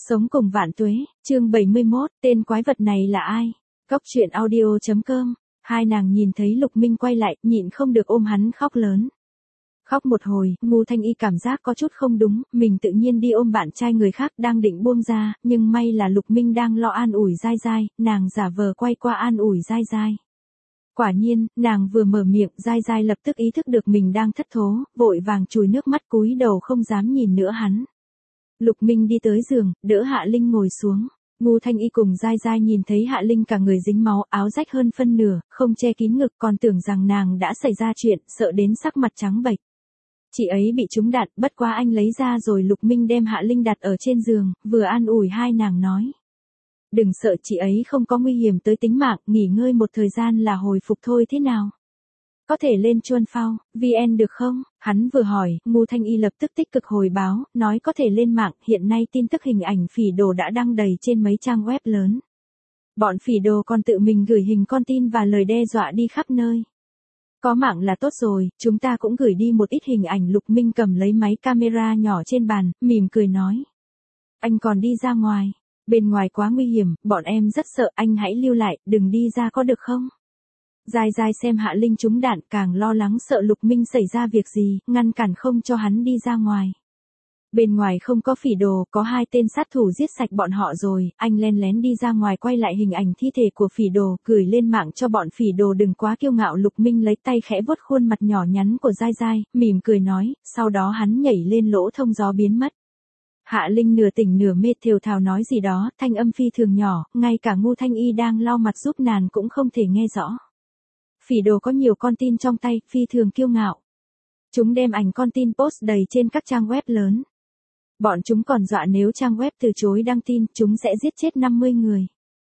Sống cùng vạn tuế, chương 71, tên quái vật này là ai? Cốc truyện audio.com. Hai nàng nhìn thấy Lục Minh quay lại, nhịn không được ôm hắn khóc lớn. Khóc một hồi, Ngô Thanh Y cảm giác có chút không đúng, mình tự nhiên đi ôm bạn trai người khác đang định buông ra, nhưng may là Lục Minh đang lo an ủi Giai Giai, nàng giả vờ quay qua an ủi Giai Giai. Quả nhiên, nàng vừa mở miệng, Giai Giai lập tức ý thức được mình đang thất thố, vội vàng chùi nước mắt cúi đầu không dám nhìn nữa hắn. Lục Minh đi tới giường, đỡ Hạ Linh ngồi xuống. Ngô Thanh Y cùng Giai Giai nhìn thấy Hạ Linh cả người dính máu, áo rách hơn phân nửa, không che kín ngực, còn tưởng rằng nàng đã xảy ra chuyện, sợ đến sắc mặt trắng bệch. Chị ấy bị trúng đạn, bất quá anh lấy ra rồi. Lục Minh đem Hạ Linh đặt ở trên giường, vừa an ủi hai nàng nói. Đừng sợ, chị ấy không có nguy hiểm tới tính mạng, nghỉ ngơi một thời gian là hồi phục thôi. Thế nào? Có thể lên Chuan Phao, VN được không? Hắn vừa hỏi, Ngô Thanh Y lập tức tích cực hồi báo, nói có thể lên mạng, hiện nay tin tức hình ảnh phỉ đồ đã đăng đầy trên mấy trang web lớn. Bọn phỉ đồ còn tự mình gửi hình con tin và lời đe dọa đi khắp nơi. Có mạng là tốt rồi, chúng ta cũng gửi đi một ít hình ảnh. Lục Minh cầm lấy máy camera nhỏ trên bàn, mỉm cười nói. Anh còn đi ra ngoài, bên ngoài quá nguy hiểm, bọn em rất sợ, anh hãy lưu lại, đừng đi ra có được không? Giai Giai xem Hạ Linh trúng đạn càng lo lắng sợ Lục Minh xảy ra việc gì, ngăn cản không cho hắn đi ra ngoài. Bên ngoài không có phỉ đồ, có hai tên sát thủ giết sạch bọn họ rồi, anh len lén đi ra ngoài quay lại hình ảnh thi thể của phỉ đồ, gửi lên mạng cho bọn phỉ đồ đừng quá kiêu ngạo. Lục Minh lấy tay khẽ vuốt khuôn mặt nhỏ nhắn của Giai Giai, mỉm cười nói, sau đó hắn nhảy lên lỗ thông gió biến mất. Hạ Linh nửa tỉnh nửa mê thều thào nói gì đó, thanh âm phi thường nhỏ, ngay cả Ngô Thanh Y đang lau mặt giúp nàng cũng không thể nghe rõ. Phỉ đồ có nhiều con tin trong tay, phi thường kiêu ngạo. Chúng đem ảnh con tin post đầy trên các trang web lớn. Bọn chúng còn dọa nếu trang web từ chối đăng tin, chúng sẽ giết chết 50 người.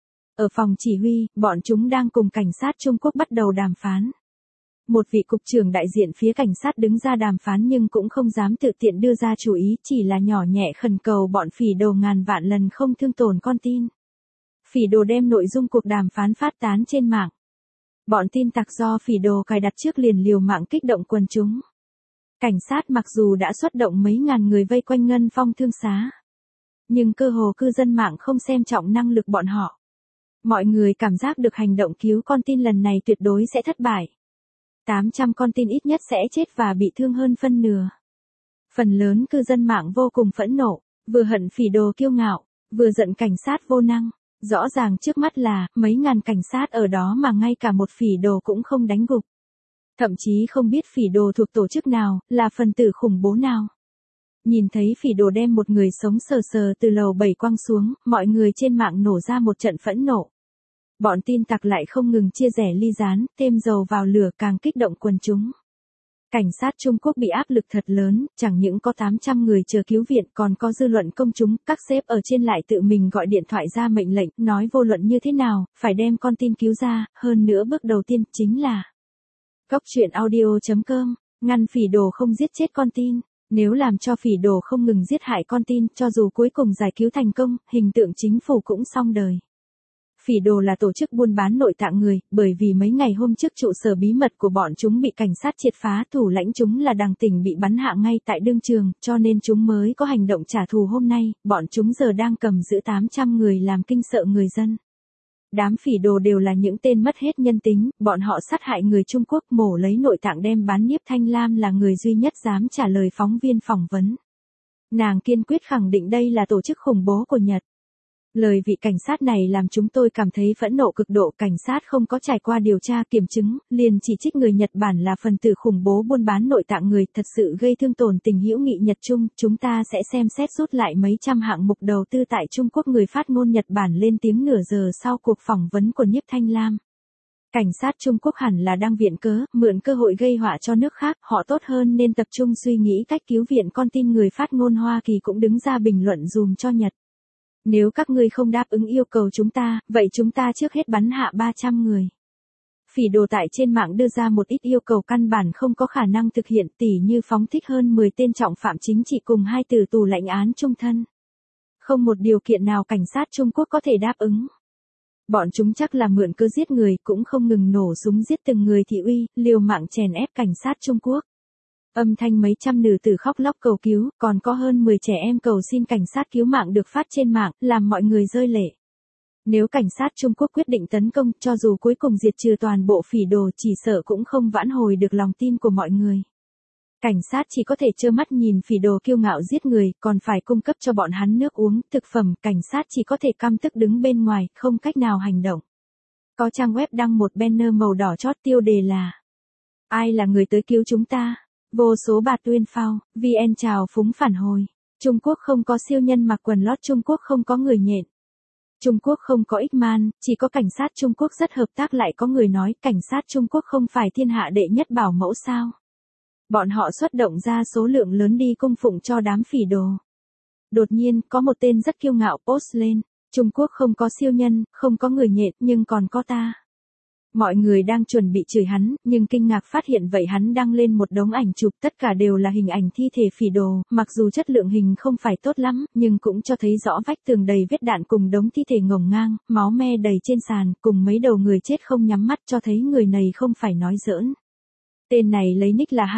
Ở phòng chỉ huy, bọn chúng đang cùng cảnh sát Trung Quốc bắt đầu đàm phán. Một vị cục trưởng đại diện phía cảnh sát đứng ra đàm phán nhưng cũng không dám tự tiện đưa ra chủ ý, chỉ là nhỏ nhẹ khẩn cầu bọn phỉ đồ ngàn vạn lần không thương tổn con tin. Phỉ đồ đem nội dung cuộc đàm phán phát tán trên mạng. Bọn tin tặc do phỉ đồ cài đặt trước liền liều mạng kích động quần chúng. Cảnh sát mặc dù đã xuất động mấy ngàn người vây quanh Ngân Phong thương xá, nhưng cơ hồ cư dân mạng không xem trọng năng lực bọn họ. Mọi người cảm giác được hành động cứu con tin lần này tuyệt đối sẽ thất bại. 800 con tin ít nhất sẽ chết và bị thương hơn phân nửa. Phần lớn cư dân mạng vô cùng phẫn nộ, vừa hận phỉ đồ kiêu ngạo, vừa giận cảnh sát vô năng. Rõ ràng trước mắt là, mấy ngàn cảnh sát ở đó mà ngay cả một phỉ đồ cũng không đánh gục. Thậm chí không biết phỉ đồ thuộc tổ chức nào, là phần tử khủng bố nào. Nhìn thấy phỉ đồ đem một người sống sờ sờ từ lầu 7 quăng xuống, mọi người trên mạng nổ ra một trận phẫn nộ. Bọn tin tặc lại không ngừng chia rẽ ly gián, thêm dầu vào lửa càng kích động quần chúng. Cảnh sát Trung Quốc bị áp lực thật lớn, chẳng những có 800 người chờ cứu viện còn có dư luận công chúng, các sếp ở trên lại tự mình gọi điện thoại ra mệnh lệnh, nói vô luận như thế nào, phải đem con tin cứu ra, hơn nữa bước đầu tiên chính là Cốc truyện audio.com, ngăn phỉ đồ không giết chết con tin. Nếu làm cho phỉ đồ không ngừng giết hại con tin, cho dù cuối cùng giải cứu thành công, hình tượng chính phủ cũng xong đời. Phỉ đồ là tổ chức buôn bán nội tạng người, bởi vì mấy ngày hôm trước trụ sở bí mật của bọn chúng bị cảnh sát triệt phá, thủ lãnh chúng là Đằng Tỉnh bị bắn hạ ngay tại đương trường, cho nên chúng mới có hành động trả thù hôm nay, bọn chúng giờ đang cầm giữ 800 người làm kinh sợ người dân. Đám phỉ đồ đều là những tên mất hết nhân tính, bọn họ sát hại người Trung Quốc, mổ lấy nội tạng đem bán. Nhiếp Thanh Lam là người duy nhất dám trả lời phóng viên phỏng vấn. Nàng kiên quyết khẳng định đây là tổ chức khủng bố của Nhật. Lời vị cảnh sát này làm chúng tôi cảm thấy phẫn nộ cực độ. Cảnh sát không có trải qua điều tra kiểm chứng, liền chỉ trích người Nhật Bản là phần tử khủng bố buôn bán nội tạng người, thật sự gây thương tổn tình hữu nghị Nhật Trung. Chúng ta sẽ xem xét rút lại mấy trăm hạng mục đầu tư tại Trung Quốc. Người phát ngôn Nhật Bản lên tiếng nửa giờ sau cuộc phỏng vấn của Nhiếp Thanh Lam. Cảnh sát Trung Quốc hẳn là đang viện cớ, mượn cơ hội gây họa cho nước khác, họ tốt hơn nên tập trung suy nghĩ cách cứu viện con tin. Người phát ngôn Hoa Kỳ cũng đứng ra bình luận dùm cho Nhật. Nếu các ngươi không đáp ứng yêu cầu chúng ta, vậy chúng ta trước hết bắn hạ 300 người. Phỉ đồ tại trên mạng đưa ra một ít yêu cầu căn bản không có khả năng thực hiện, tỉ như phóng thích hơn 10 tên trọng phạm chính trị cùng 2 tử tù lãnh án chung thân. Không một điều kiện nào cảnh sát Trung Quốc có thể đáp ứng. Bọn chúng chắc là mượn cớ giết người, cũng không ngừng nổ súng giết từng người thị uy, liều mạng chèn ép cảnh sát Trung Quốc. Âm thanh mấy trăm nữ tử khóc lóc cầu cứu, còn có hơn 10 trẻ em cầu xin cảnh sát cứu mạng được phát trên mạng, làm mọi người rơi lệ. Nếu cảnh sát Trung Quốc quyết định tấn công, cho dù cuối cùng diệt trừ toàn bộ phỉ đồ, chỉ sợ cũng không vãn hồi được lòng tin của mọi người. Cảnh sát chỉ có thể trơ mắt nhìn phỉ đồ kiêu ngạo giết người, còn phải cung cấp cho bọn hắn nước uống, thực phẩm, cảnh sát chỉ có thể căm tức đứng bên ngoài, không cách nào hành động. Có trang web đăng một banner màu đỏ chót tiêu đề là: ai là người tới cứu chúng ta? Vô số bà tuyên phao, VN trào phúng phản hồi. Trung Quốc không có siêu nhân mặc quần lót, Trung Quốc không có người nhện. Trung Quốc không có X-Man, chỉ có cảnh sát Trung Quốc rất hợp tác. Lại có người nói cảnh sát Trung Quốc không phải thiên hạ đệ nhất bảo mẫu sao? Bọn họ xuất động ra số lượng lớn đi cung phụng cho đám phỉ đồ. Đột nhiên, có một tên rất kiêu ngạo post lên: Trung Quốc không có siêu nhân, không có người nhện, nhưng còn có ta. Mọi người đang chuẩn bị chửi hắn, nhưng kinh ngạc phát hiện vậy hắn đăng lên một đống ảnh chụp, tất cả đều là hình ảnh thi thể phỉ đồ, mặc dù chất lượng hình không phải tốt lắm, nhưng cũng cho thấy rõ vách tường đầy vết đạn cùng đống thi thể ngổn ngang, máu me đầy trên sàn, cùng mấy đầu người chết không nhắm mắt, cho thấy người này không phải nói giỡn. Tên này lấy nick là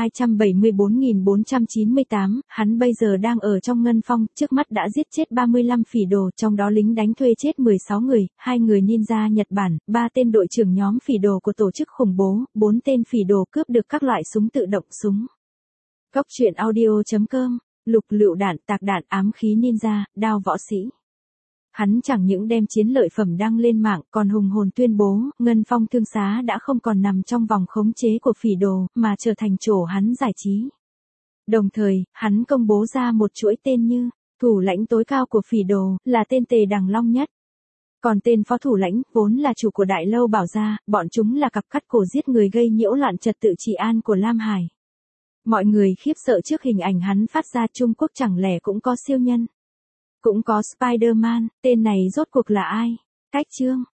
274.498, hắn bây giờ đang ở trong Ngân Phong, trước mắt đã giết chết 35 phỉ đồ, trong đó lính đánh thuê chết 16 người, 2 người ninja Nhật Bản, 3 tên đội trưởng nhóm phỉ đồ của tổ chức khủng bố, 4 tên phỉ đồ cướp được các loại súng tự động súng. Góc truyện audio.com, lục lựu đạn, tạc đạn, ám khí ninja, đao võ sĩ. Hắn chẳng những đem chiến lợi phẩm đăng lên mạng, còn hùng hồn tuyên bố, Ngân Phong thương xá đã không còn nằm trong vòng khống chế của phỉ đồ, mà trở thành chỗ hắn giải trí. Đồng thời, hắn công bố ra một chuỗi tên như: thủ lãnh tối cao của phỉ đồ, là tên Tề Đằng Long Nhất. Còn tên phó thủ lãnh, vốn là chủ của Đại Lâu Bảo Gia, bọn chúng là cặp cắt cổ giết người gây nhiễu loạn trật tự trị an của Lam Hải. Mọi người khiếp sợ trước hình ảnh hắn phát ra. Trung Quốc chẳng lẽ cũng có siêu nhân? Cũng có Spider-Man, tên này rốt cuộc là ai? Cách chương